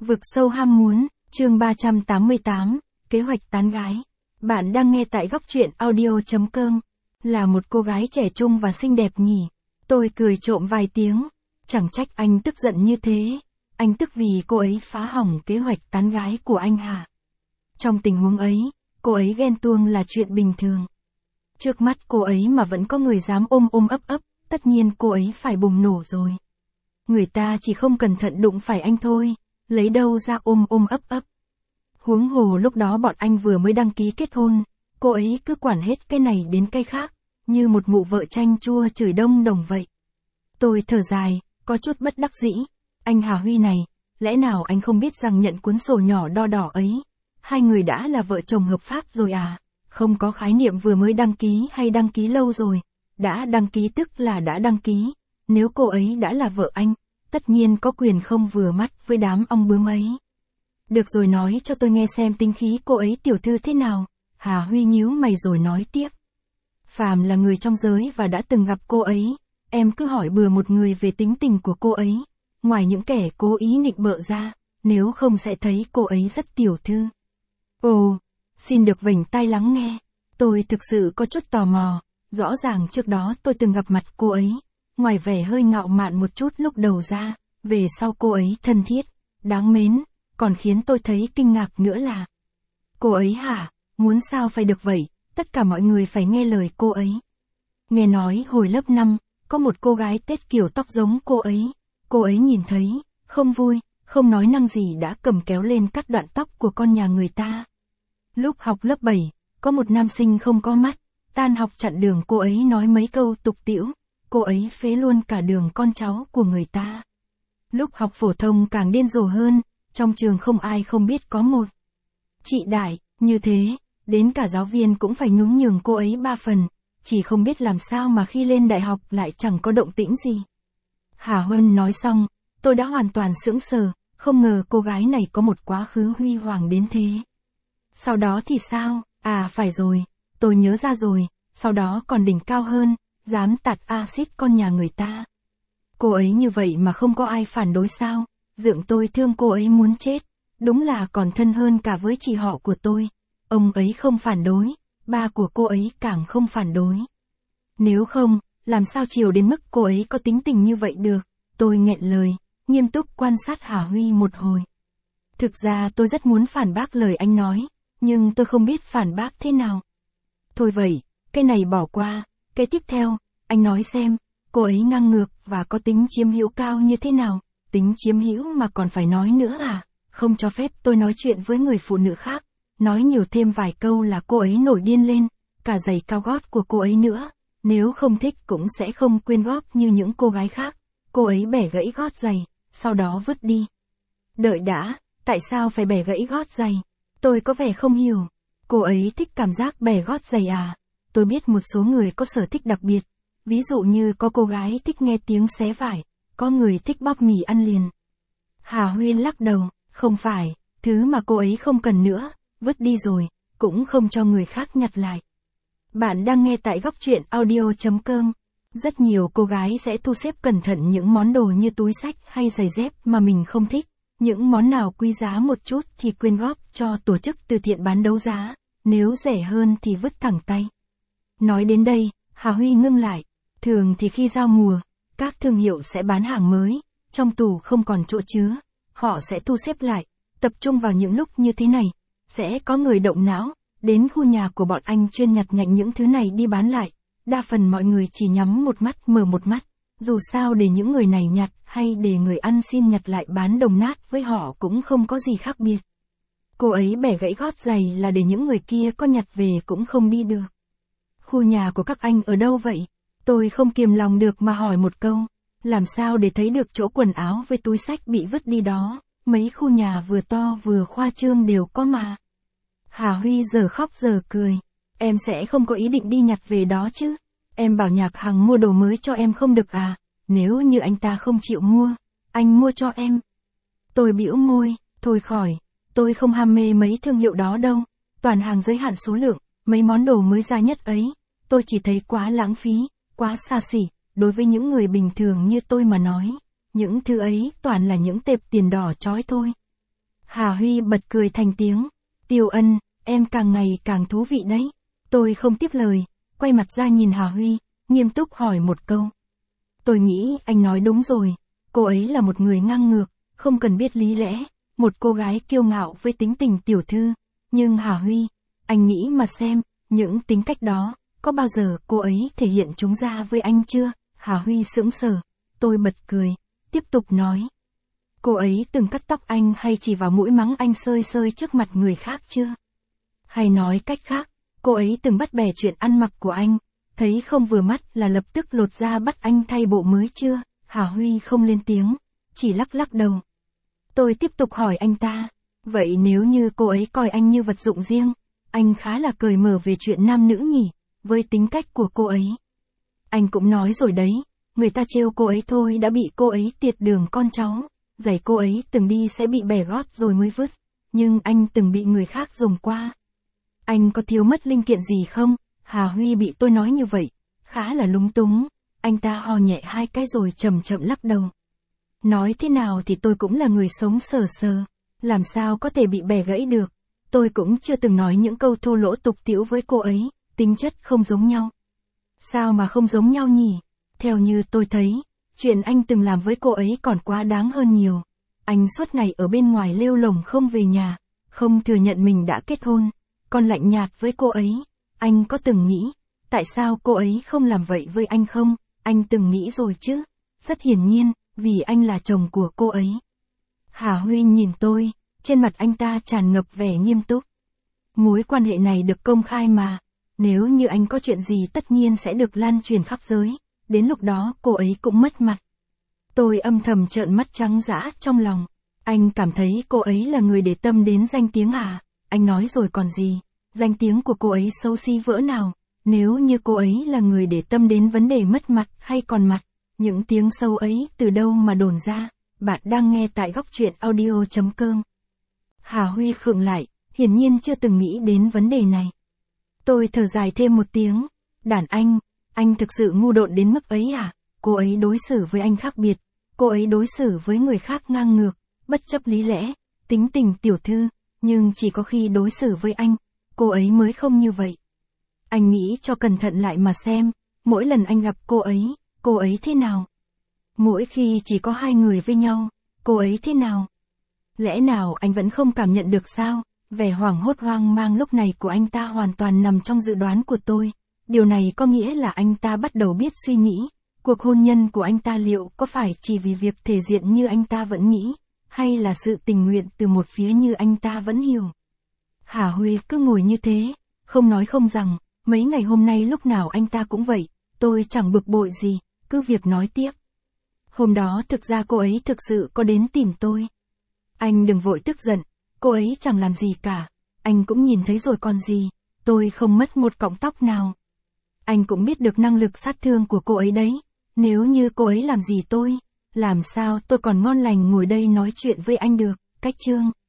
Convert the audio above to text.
Vực sâu ham muốn, chương 388, kế hoạch tán gái. Bạn đang nghe tại góc truyện audio.com. Là một cô gái trẻ trung và xinh đẹp nhỉ. Tôi cười trộm vài tiếng. Chẳng trách anh tức giận như thế. Anh tức vì cô ấy phá hỏng kế hoạch tán gái của anh hả? Trong tình huống ấy, cô ấy ghen tuông là chuyện bình thường. Trước mắt cô ấy mà vẫn có người dám ôm ôm ấp ấp, tất nhiên cô ấy phải bùng nổ rồi. Người ta chỉ không cẩn thận đụng phải anh thôi, lấy đâu ra ôm ôm ấp ấp. Huống hồ lúc đó bọn anh vừa mới đăng ký kết hôn, cô ấy cứ quản hết cái này đến cái khác, như một mụ vợ chanh chua chửi đông đồng vậy. Tôi thở dài, có chút bất đắc dĩ. Anh Hà Huy này, lẽ nào anh không biết rằng nhận cuốn sổ nhỏ đo đỏ ấy, hai người đã là vợ chồng hợp pháp rồi à? Không có khái niệm vừa mới đăng ký hay đăng ký lâu rồi. Đã đăng ký tức là đã đăng ký. Nếu cô ấy đã là vợ anh, tất nhiên có quyền không vừa mắt với đám ong bướm ấy. Được rồi, nói cho tôi nghe xem tính khí cô ấy tiểu thư thế nào. Hà Huy nhíu mày rồi nói tiếp. Phàm là người trong giới và đã từng gặp cô ấy, em cứ hỏi bừa một người về tính tình của cô ấy. Ngoài những kẻ cố ý nịnh bợ ra, nếu không sẽ thấy cô ấy rất tiểu thư. Ồ, xin được vểnh tai lắng nghe. Tôi thực sự có chút tò mò. Rõ ràng trước đó tôi từng gặp mặt cô ấy. Ngoài vẻ hơi ngạo mạn một chút lúc đầu ra, về sau cô ấy thân thiết, đáng mến, còn khiến tôi thấy kinh ngạc nữa là cô ấy hả, muốn sao phải được vậy, tất cả mọi người phải nghe lời cô ấy. Nghe nói hồi lớp 5, có một cô gái tết kiểu tóc giống cô ấy nhìn thấy, không vui, không nói năng gì đã cầm kéo lên cắt đoạn tóc của con nhà người ta. Lúc học lớp 7, có một nam sinh không có mắt, tan học chặn đường cô ấy nói mấy câu tục tĩu. Cô ấy phế luôn cả đường con cháu của người ta. Lúc học phổ thông càng điên rồ hơn, trong trường không ai không biết có một chị Đại, như thế, đến cả giáo viên cũng phải nhún nhường cô ấy 3 phần, chỉ không biết làm sao mà khi lên đại học lại chẳng có động tĩnh gì. Hà Huân nói xong, tôi đã hoàn toàn sững sờ, không ngờ cô gái này có một quá khứ huy hoàng đến thế. Sau đó thì sao? À phải rồi, tôi nhớ ra rồi, sau đó còn đỉnh cao hơn. Dám tạt axit con nhà người ta. Cô ấy như vậy mà không có ai phản đối sao? Dượng tôi thương cô ấy muốn chết. Đúng là còn thân hơn cả với chị họ của tôi. Ông ấy không phản đối, ba của cô ấy càng không phản đối. Nếu không, làm sao chiều đến mức cô ấy có tính tình như vậy được? Tôi nghẹn lời, nghiêm túc quan sát Hà Huy một hồi. Thực ra tôi rất muốn phản bác lời anh nói, nhưng tôi không biết phản bác thế nào. Thôi vậy, cái này bỏ qua. Cái tiếp theo, anh nói xem, cô ấy ngang ngược và có tính chiếm hữu cao như thế nào? Tính chiếm hữu mà còn phải nói nữa à? Không cho phép tôi nói chuyện với người phụ nữ khác. Nói nhiều thêm vài câu là cô ấy nổi điên lên, cả giày cao gót của cô ấy nữa. Nếu không thích cũng sẽ không quyên góp như những cô gái khác. Cô ấy bẻ gãy gót giày, sau đó vứt đi. Đợi đã, tại sao phải bẻ gãy gót giày? Tôi có vẻ không hiểu. Cô ấy thích cảm giác bẻ gót giày à? Tôi biết một số người có sở thích đặc biệt, ví dụ như có cô gái thích nghe tiếng xé vải, có người thích bóp mì ăn liền. Hà Huyên lắc đầu, không phải, thứ mà cô ấy không cần nữa, vứt đi rồi, cũng không cho người khác nhặt lại. Bạn đang nghe tại góc truyện audio.com. Rất nhiều cô gái sẽ thu xếp cẩn thận những món đồ như túi xách hay giày dép mà mình không thích, những món nào quý giá một chút thì quyên góp cho tổ chức từ thiện bán đấu giá, nếu rẻ hơn thì vứt thẳng tay. Nói đến đây, Hà Huy ngưng lại. Thường thì khi giao mùa, các thương hiệu sẽ bán hàng mới, trong tủ không còn chỗ chứa, họ sẽ thu xếp lại, tập trung vào những lúc như thế này. Sẽ có người động não, đến khu nhà của bọn anh chuyên nhặt nhạnh những thứ này đi bán lại. Đa phần mọi người chỉ nhắm một mắt mở một mắt, dù sao để những người này nhặt hay để người ăn xin nhặt lại bán đồng nát với họ cũng không có gì khác biệt. Cô ấy bẻ gãy gót giày là để những người kia có nhặt về cũng không đi được. Khu nhà của các anh ở đâu vậy? Tôi không kiềm lòng được mà hỏi một câu. Làm sao để thấy được chỗ quần áo với túi xách bị vứt đi đó? Mấy khu nhà vừa to vừa khoa trương đều có mà. Hà Huy giờ khóc giờ cười. Em sẽ không có ý định đi nhặt về đó chứ? Em bảo Nhạc Hằng mua đồ mới cho em không được à? Nếu như anh ta không chịu mua, anh mua cho em. Tôi bĩu môi, thôi khỏi. Tôi không ham mê mấy thương hiệu đó đâu. Toàn hàng giới hạn số lượng, mấy món đồ mới ra nhất ấy. Tôi chỉ thấy quá lãng phí, quá xa xỉ, đối với những người bình thường như tôi mà nói. Những thứ ấy toàn là những tệp tiền đỏ chói thôi. Hà Huy bật cười thành tiếng. Tiêu Ân, em càng ngày càng thú vị đấy. Tôi không tiếp lời, quay mặt ra nhìn Hà Huy, nghiêm túc hỏi một câu. Tôi nghĩ anh nói đúng rồi, cô ấy là một người ngang ngược, không cần biết lý lẽ, một cô gái kiêu ngạo với tính tình tiểu thư. Nhưng Hà Huy, anh nghĩ mà xem, những tính cách đó, có bao giờ cô ấy thể hiện chúng ra với anh chưa? Hà Huy sững sờ, tôi bật cười, tiếp tục nói. Cô ấy từng cắt tóc anh hay chỉ vào mũi mắng anh sơi sơi trước mặt người khác chưa? Hay nói cách khác, cô ấy từng bắt bẻ chuyện ăn mặc của anh, thấy không vừa mắt là lập tức lột ra bắt anh thay bộ mới chưa? Hà Huy không lên tiếng, chỉ lắc lắc đầu. Tôi tiếp tục hỏi anh ta, vậy nếu như cô ấy coi anh như vật dụng riêng, anh khá là cởi mở về chuyện nam nữ nhỉ, với tính cách của cô ấy. Anh cũng nói rồi đấy, người ta trêu cô ấy thôi đã bị cô ấy tiệt đường con cháu, giày cô ấy từng đi sẽ bị bẻ gót rồi mới vứt, nhưng anh từng bị người khác dùng qua. Anh có thiếu mất linh kiện gì không? Hà Huy bị tôi nói như vậy, khá là lúng túng, anh ta ho nhẹ hai cái rồi chậm chậm lắc đầu. Nói thế nào thì tôi cũng là người sống sờ sờ, làm sao có thể bị bẻ gãy được, tôi cũng chưa từng nói những câu thô lỗ tục tĩu với cô ấy, tính chất không giống nhau. Sao mà không giống nhau nhỉ? Theo như tôi thấy, chuyện anh từng làm với cô ấy còn quá đáng hơn nhiều. Anh suốt ngày ở bên ngoài lêu lổng không về nhà, không thừa nhận mình đã kết hôn, còn lạnh nhạt với cô ấy. Anh có từng nghĩ, tại sao cô ấy không làm vậy với anh không? Anh từng nghĩ rồi chứ. Rất hiển nhiên, vì anh là chồng của cô ấy. Hà Huy nhìn tôi, trên mặt anh ta tràn ngập vẻ nghiêm túc. Mối quan hệ này được công khai mà. Nếu như anh có chuyện gì tất nhiên sẽ được lan truyền khắp giới. Đến lúc đó cô ấy cũng mất mặt. Tôi âm thầm trợn mắt trắng dã trong lòng. Anh cảm thấy cô ấy là người để tâm đến danh tiếng à? Anh nói rồi còn gì? Danh tiếng của cô ấy xấu xí vỡ nào? Nếu như cô ấy là người để tâm đến vấn đề mất mặt hay còn mặt, những tiếng sâu ấy từ đâu mà đồn ra? Bạn đang nghe tại góc truyện audio.com. Hà Huy khựng lại, hiển nhiên chưa từng nghĩ đến vấn đề này. Tôi thở dài thêm một tiếng. Đàn anh thực sự ngu độn đến mức ấy à? Cô ấy đối xử với anh khác biệt, cô ấy đối xử với người khác ngang ngược, bất chấp lý lẽ, tính tình tiểu thư, nhưng chỉ có khi đối xử với anh, cô ấy mới không như vậy. Anh nghĩ cho cẩn thận lại mà xem, mỗi lần anh gặp cô ấy thế nào? Mỗi khi chỉ có hai người với nhau, cô ấy thế nào? Lẽ nào anh vẫn không cảm nhận được sao? Vẻ hoảng hốt hoang mang lúc này của anh ta hoàn toàn nằm trong dự đoán của tôi. Điều này có nghĩa là anh ta bắt đầu biết suy nghĩ, cuộc hôn nhân của anh ta liệu có phải chỉ vì việc thể diện như anh ta vẫn nghĩ, hay là sự tình nguyện từ một phía như anh ta vẫn hiểu. Hà Huy cứ ngồi như thế, không nói không rằng, mấy ngày hôm nay lúc nào anh ta cũng vậy, tôi chẳng bực bội gì, cứ việc nói tiếp. Hôm đó thực ra cô ấy thực sự có đến tìm tôi. Anh đừng vội tức giận, cô ấy chẳng làm gì cả, anh cũng nhìn thấy rồi còn gì, tôi không mất một cọng tóc nào. Anh cũng biết được năng lực sát thương của cô ấy đấy, nếu như cô ấy làm gì tôi, làm sao tôi còn ngon lành ngồi đây nói chuyện với anh được, cách chương.